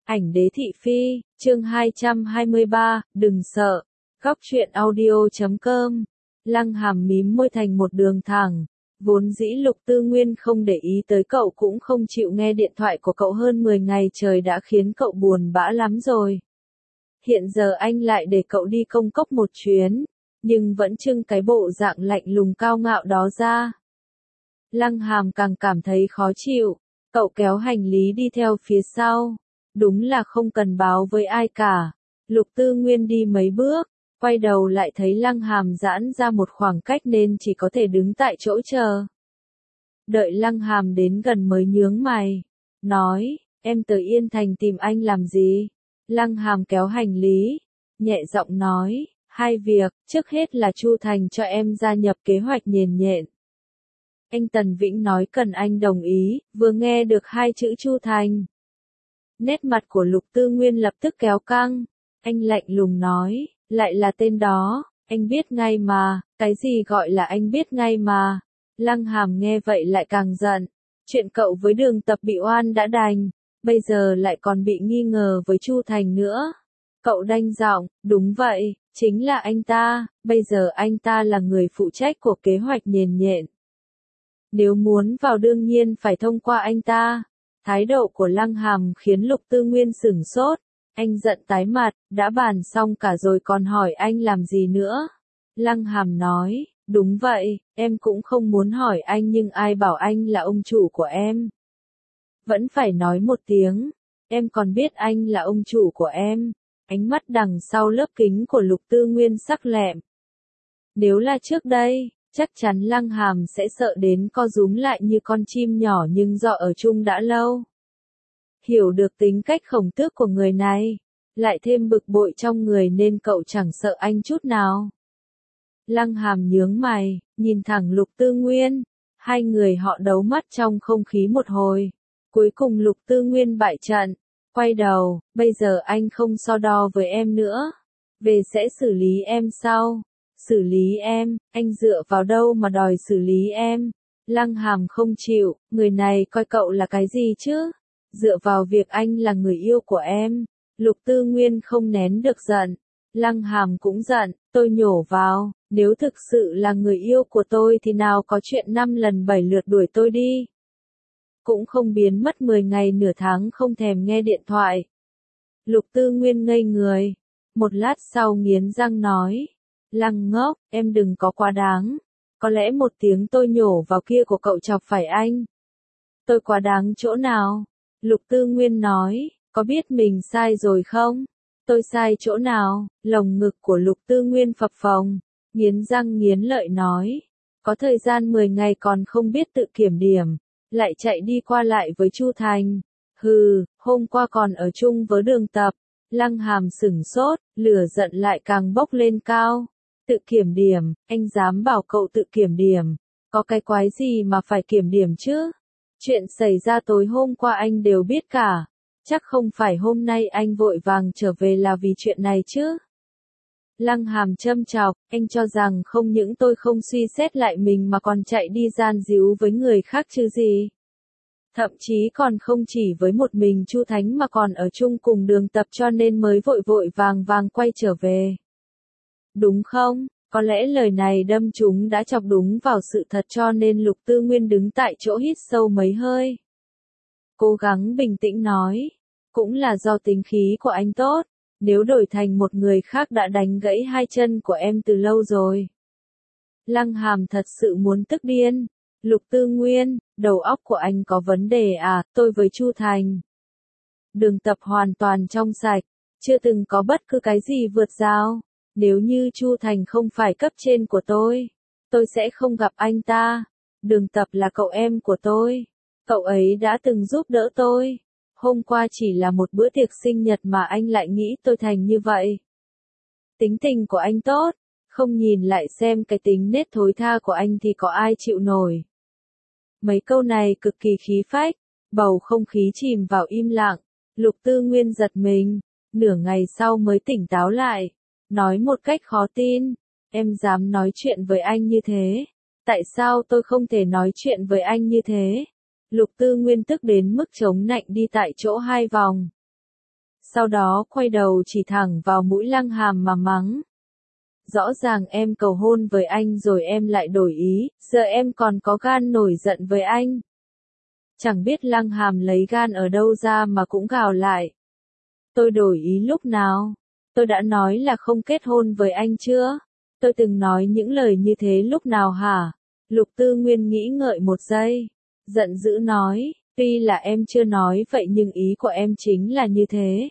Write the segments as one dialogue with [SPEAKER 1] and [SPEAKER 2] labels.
[SPEAKER 1] Ảnh đế thị phi, chương 223, đừng sợ. Góc truyện audio.com. Lăng Hàm mím môi thành một đường thẳng. Vốn dĩ Lục Tư Nguyên không để ý tới cậu cũng không chịu nghe điện thoại của cậu hơn 10 ngày trời đã khiến cậu buồn bã lắm rồi. Hiện giờ anh lại để cậu đi công cốc một chuyến, nhưng vẫn trưng cái bộ dạng lạnh lùng cao ngạo đó ra. Lăng Hàm càng cảm thấy khó chịu, cậu kéo hành lý đi theo phía sau. Đúng là không cần báo với ai cả. Lục Tư Nguyên đi mấy bước, quay đầu lại thấy Lăng Hàm giãn ra một khoảng cách nên chỉ có thể đứng tại chỗ chờ. Đợi Lăng Hàm đến gần mới nhướng mày, nói, em tới Yên Thành tìm anh làm gì? Lăng Hàm kéo hành lý, nhẹ giọng nói, hai việc, trước hết là Chu Thành cho em gia nhập kế hoạch nhền nhện. Anh Tần Vĩnh nói cần anh đồng ý, vừa nghe được hai chữ Chu Thành. Nét mặt của Lục Tư Nguyên lập tức kéo căng, anh lạnh lùng nói, lại là tên đó, anh biết ngay mà, cái gì gọi là anh biết ngay mà. Lăng Hàm nghe vậy lại càng giận, chuyện cậu với Đường Tập bị oan đã đành, bây giờ lại còn bị nghi ngờ với Chu Thành nữa. Cậu đanh giọng, đúng vậy, chính là anh ta, bây giờ anh ta là người phụ trách của kế hoạch nhền nhện. Nếu muốn vào đương nhiên phải thông qua anh ta. Thái độ của Lăng Hàm khiến Lục Tư Nguyên sửng sốt, anh giận tái mặt, đã bàn xong cả rồi còn hỏi anh làm gì nữa. Lăng Hàm nói, đúng vậy, em cũng không muốn hỏi anh nhưng ai bảo anh là ông chủ của em. Vẫn phải nói một tiếng, em còn biết anh là ông chủ của em. Ánh mắt đằng sau lớp kính của Lục Tư Nguyên sắc lẹm. Nếu là trước đây, chắc chắn Lăng Hàm sẽ sợ đến co rúm lại như con chim nhỏ nhưng do ở chung đã lâu. Hiểu được tính cách khổng tước của người này, lại thêm bực bội trong người nên cậu chẳng sợ anh chút nào. Lăng Hàm nhướng mày, nhìn thẳng Lục Tư Nguyên, hai người họ đấu mắt trong không khí một hồi. Cuối cùng Lục Tư Nguyên bại trận, quay đầu, bây giờ anh không so đo với em nữa, về sẽ xử lý em sau. Xử lý em, anh dựa vào đâu mà đòi xử lý em? Lăng Hàm không chịu, người này coi cậu là cái gì chứ? Dựa vào việc anh là người yêu của em. Lục Tư Nguyên không nén được giận. Lăng Hàm cũng giận, tôi nhổ vào, nếu thực sự là người yêu của tôi thì nào có chuyện 5 lần 7 lượt đuổi tôi đi. Cũng không biến mất 10 ngày nửa tháng không thèm nghe điện thoại. Lục Tư Nguyên ngây người, một lát sau nghiến răng nói. Lăng ngốc, em đừng có quá đáng. Có lẽ một tiếng tôi nhổ vào kia của cậu chọc phải anh. Tôi quá đáng chỗ nào? Lục Tư Nguyên nói, có biết mình sai rồi không? Tôi sai chỗ nào? Lồng ngực của Lục Tư Nguyên phập phồng, nghiến răng nghiến lợi nói. Có thời gian 10 ngày còn không biết tự kiểm điểm, lại chạy đi qua lại với Chu Thành. Hừ, hôm qua còn ở chung với Đường Tập. Lăng Hàm sửng sốt, lửa giận lại càng bốc lên cao. Tự kiểm điểm, anh dám bảo cậu tự kiểm điểm, có cái quái gì mà phải kiểm điểm chứ? Chuyện xảy ra tối hôm qua anh đều biết cả, chắc không phải hôm nay anh vội vàng trở về là vì chuyện này chứ? Lăng Hàm châm chọc, anh cho rằng không những tôi không suy xét lại mình mà còn chạy đi gian díu với người khác chứ gì? Thậm chí còn không chỉ với một mình Chu Thánh mà còn ở chung cùng Đường Tập cho nên mới vội vội vàng vàng quay trở về. Đúng không? Có lẽ lời này đâm chúng đã chọc đúng vào sự thật cho nên Lục Tư Nguyên đứng tại chỗ hít sâu mấy hơi. Cố gắng bình tĩnh nói. Cũng là do tính khí của anh tốt. Nếu đổi thành một người khác đã đánh gãy hai chân của em từ lâu rồi. Lăng Hàm thật sự muốn tức điên. Lục Tư Nguyên, đầu óc của anh có vấn đề à? Tôi với Chu Thành. Đường Tập hoàn toàn trong sạch. Chưa từng có bất cứ cái gì vượt rào. Nếu như Chu Thành không phải cấp trên của tôi sẽ không gặp anh ta. Đường Tập là cậu em của tôi. Cậu ấy đã từng giúp đỡ tôi. Hôm qua chỉ là một bữa tiệc sinh nhật mà anh lại nghĩ tôi thành như vậy. Tính tình của anh tốt, không nhìn lại xem cái tính nết thối tha của anh thì có ai chịu nổi. Mấy câu này cực kỳ khí phách, bầu không khí chìm vào im lặng. Lục Tư Nguyên giật mình, nửa ngày sau mới tỉnh táo lại. Nói một cách khó tin, em dám nói chuyện với anh như thế. Tại sao tôi không thể nói chuyện với anh như thế? Lục Tư Nguyên tức đến mức chống nạnh đi tại chỗ hai vòng. Sau đó quay đầu chỉ thẳng vào mũi Lăng Hàm mà mắng. Rõ ràng em cầu hôn với anh rồi em lại đổi ý, giờ em còn có gan nổi giận với anh. Chẳng biết Lăng Hàm lấy gan ở đâu ra mà cũng gào lại. Tôi đổi ý lúc nào? Tôi đã nói là không kết hôn với anh chưa? Tôi từng nói những lời như thế lúc nào hả? Lục Tư Nguyên nghĩ ngợi một giây. Giận dữ nói, tuy là em chưa nói vậy nhưng ý của em chính là như thế.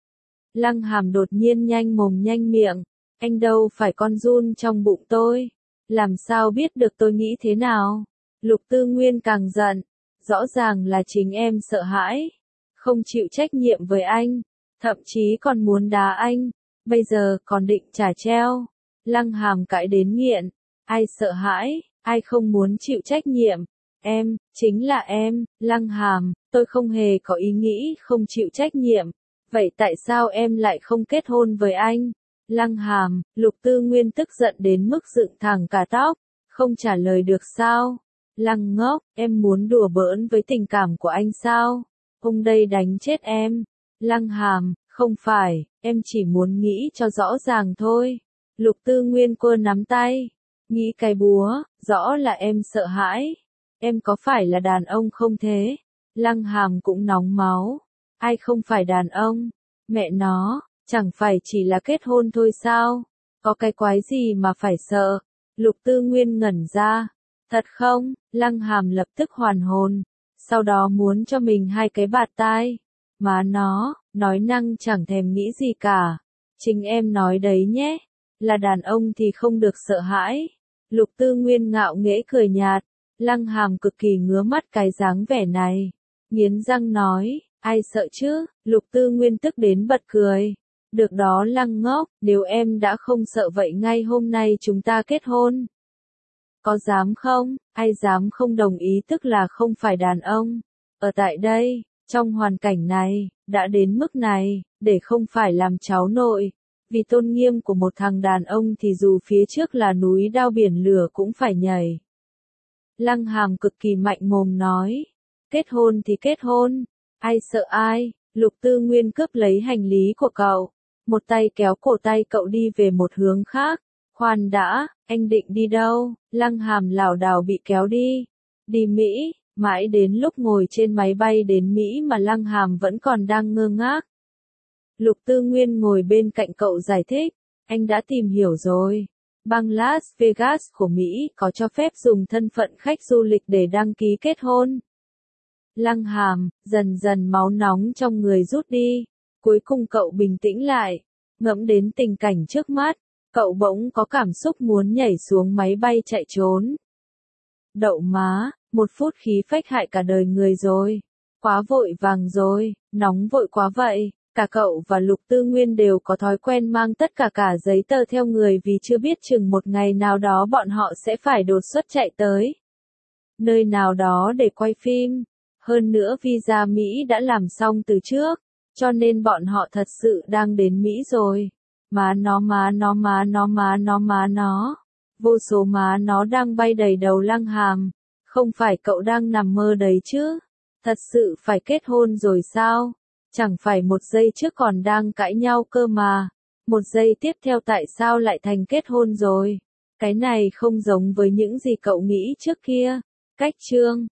[SPEAKER 1] Lăng Hàm đột nhiên nhanh mồm nhanh miệng. Anh đâu phải con giun trong bụng tôi. Làm sao biết được tôi nghĩ thế nào? Lục Tư Nguyên càng giận. Rõ ràng là chính em sợ hãi. Không chịu trách nhiệm với anh. Thậm chí còn muốn đá anh. Bây giờ còn định trả treo. Lăng Hàm cãi đến nghiện. Ai sợ hãi, ai không muốn chịu trách nhiệm? Em, chính là em, Lăng Hàm, tôi không hề có ý nghĩ không chịu trách nhiệm. Vậy tại sao em lại không kết hôn với anh? Lăng Hàm, Lục Tư Nguyên tức giận đến mức dựng thẳng cả tóc, không trả lời được sao? Lăng ngốc, em muốn đùa bỡn với tình cảm của anh sao? Ông đây đánh chết em. Lăng Hàm, không phải, em chỉ muốn nghĩ cho rõ ràng thôi. Lục Tư Nguyên cô nắm tay, nghĩ cái búa, rõ là em sợ hãi. Em có phải là đàn ông không thế? Lăng Hàm cũng nóng máu. Ai không phải đàn ông? Mẹ nó, chẳng phải chỉ là kết hôn thôi sao? Có cái quái gì mà phải sợ? Lục Tư Nguyên ngẩn ra. Thật không? Lăng Hàm lập tức hoàn hồn. Sau đó muốn cho mình hai cái bạt tai. Má nó, nói năng chẳng thèm nghĩ gì cả. Chính em nói đấy nhé. Là đàn ông thì không được sợ hãi. Lục Tư Nguyên ngạo nghễ cười nhạt. Lăng Hàm cực kỳ ngứa mắt cái dáng vẻ này. Nghiến răng nói, ai sợ chứ? Lục Tư Nguyên tức đến bật cười. Được đó Lăng ngốc, nếu em đã không sợ vậy ngay hôm nay chúng ta kết hôn. Có dám không? Ai dám không đồng ý tức là không phải đàn ông. Ở tại đây, trong hoàn cảnh này, đã đến mức này, để không phải làm cháu nội. Vì tôn nghiêm của một thằng đàn ông thì dù phía trước là núi đao biển lửa cũng phải nhảy. Lăng Hàm cực kỳ mạnh mồm nói. Kết hôn thì kết hôn. Ai sợ ai? Lục Tư Nguyên cướp lấy hành lý của cậu. Một tay kéo cổ tay cậu đi về một hướng khác. Khoan đã, anh định đi đâu? Lăng Hàm lảo đảo bị kéo đi. Đi Mỹ, mãi đến lúc ngồi trên máy bay đến Mỹ mà Lăng Hàm vẫn còn đang ngơ ngác. Lục Tư Nguyên ngồi bên cạnh cậu giải thích. Anh đã tìm hiểu rồi. Bang Las Vegas của Mỹ có cho phép dùng thân phận khách du lịch để đăng ký kết hôn. Lăng Hàm, dần dần máu nóng trong người rút đi. Cuối cùng cậu bình tĩnh lại. Ngẫm đến tình cảnh trước mắt. Cậu bỗng có cảm xúc muốn nhảy xuống máy bay chạy trốn. Đậu má, một phút khí phách hại cả đời người rồi. Quá vội vàng rồi, nóng vội quá vậy. Cả cậu và Lục Tư Nguyên đều có thói quen mang tất cả giấy tờ theo người vì chưa biết chừng một ngày nào đó bọn họ sẽ phải đột xuất chạy tới nơi nào đó để quay phim. Hơn nữa visa Mỹ đã làm xong từ trước, cho nên bọn họ thật sự đang đến Mỹ rồi. Má nó má nó má nó má nó má nó. Vô số má nó đang bay đầy đầu Lăng Hàm. Không phải cậu đang nằm mơ đấy chứ? Thật sự phải kết hôn rồi sao? Chẳng phải một giây trước còn đang cãi nhau cơ mà. Một giây tiếp theo tại sao lại thành kết hôn rồi? Cái này không giống với những gì cậu nghĩ trước kia. Cách chương